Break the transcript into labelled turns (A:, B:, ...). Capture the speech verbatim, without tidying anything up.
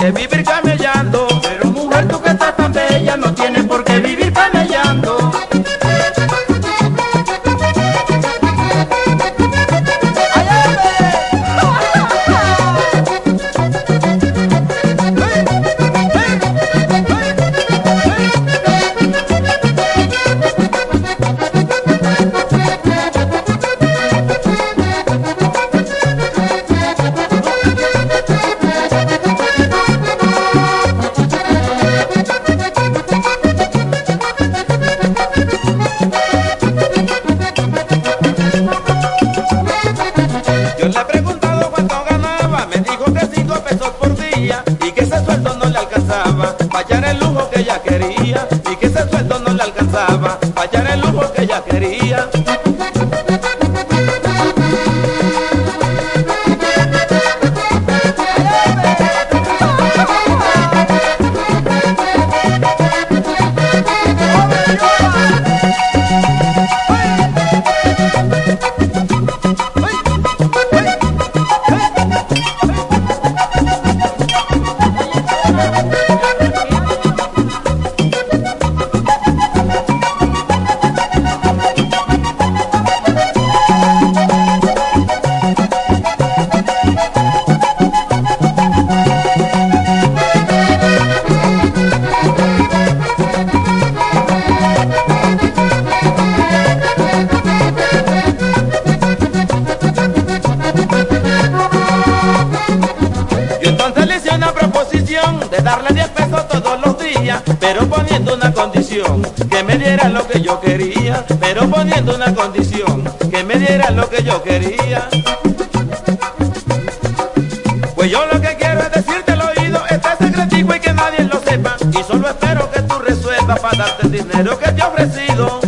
A: qué vivir camellando.
B: Pero mujer, tú que estás tan bella, no tienes por qué vivir camellando.
A: Yo le he preguntado cuánto ganaba, me dijo que cinco pesos por día y que ese sueldo no le alcanzaba para hallar el lujo que ella quería, y que ese sueldo no le alcanzaba para hallar el lujo que ella quería. Yo entonces le hice una proposición de darle diez pesos todos los días, pero poniendo una condición, que me diera lo que yo quería, pero poniendo una condición, que me diera lo que yo quería. Pues yo lo que quiero es decirte al oído este secretico y que nadie lo sepa, y solo espero que tú resuelvas para darte el dinero que te he ofrecido.